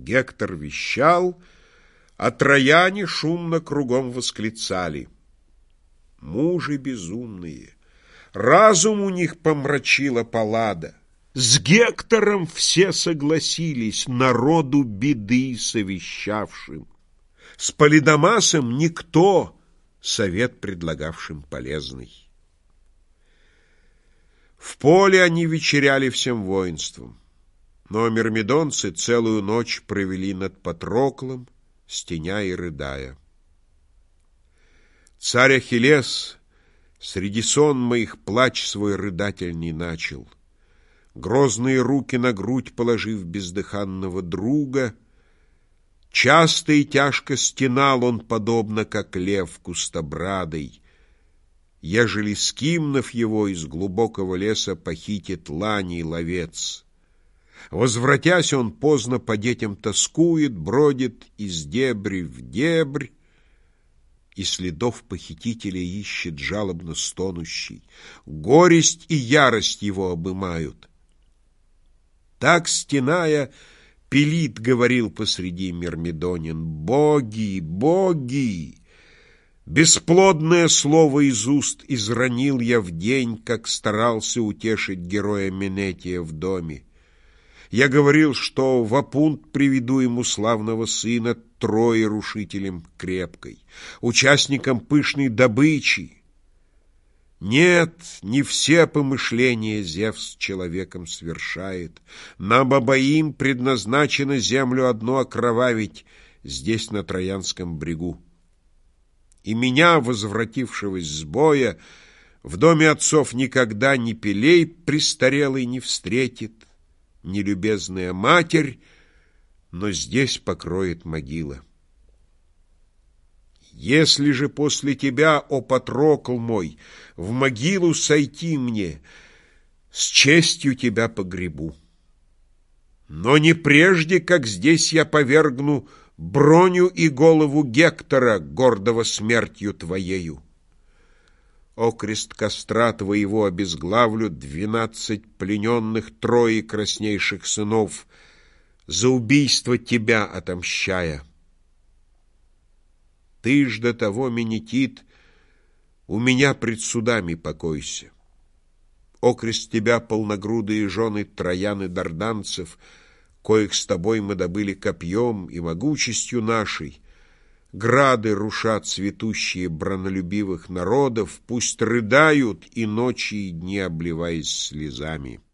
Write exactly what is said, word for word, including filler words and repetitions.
Гектор вещал, а трояне шумно кругом восклицали. Мужи безумные, разум у них помрачила Паллада. С Гектором все согласились, народу беды совещавшим. С Полидамасом никто, совет предлагавшим полезный. В поле они вечеряли всем воинством, но мирмидонцы целую ночь провели над Патроклом, стеня и рыдая. Царь Ахиллес среди сонма их плач свой рыдательный начал. Грозные руки на грудь положив бездыханного друга, часто и тяжко стенал он, подобно как лев кустобрадый, ежели скимнов его из глубокого леса похитит ланий ловец. Возвратясь, он поздно по детям тоскует, бродит из дебри в дебрь, и следов похитителя ищет жалобно стонущий. Горесть и ярость его обымают. Так, стеная, Пелит говорил посреди Мирмидонин: «Боги, боги! Бесплодное слово из уст изранил я в день, как старался утешить героя Менетия в доме. Я говорил, что в Апунт приведу ему славного сына, Трои рушителем крепкой, участником пышной добычи. Нет, не все помышления Зевс человеком свершает. Нам обоим предназначено землю одну окровавить здесь, на Троянском брегу. И меня, возвратившегося с боя, в доме отцов никогда ни Пелей престарелый не встретит, ни любезная матерь, но здесь покроет могила. Если же после тебя, о Патрокл мой, в могилу сойти мне, с честью тебя погребу. Но не прежде, как здесь я повергну броню и голову Гектора, гордого смертью твоею. Окрест костра твоего обезглавлю двенадцать плененных Трои краснейших сынов, за убийство тебя отомщая. Ты ж до того, Менетит, у меня пред судами покойся. Окрест тебя полногрудые жены Троян и Дарданцев, коих с тобой мы добыли копьем и могучестью нашей, грады рушат цветущие бранолюбивых народов, пусть рыдают и ночи и дни, обливаясь слезами.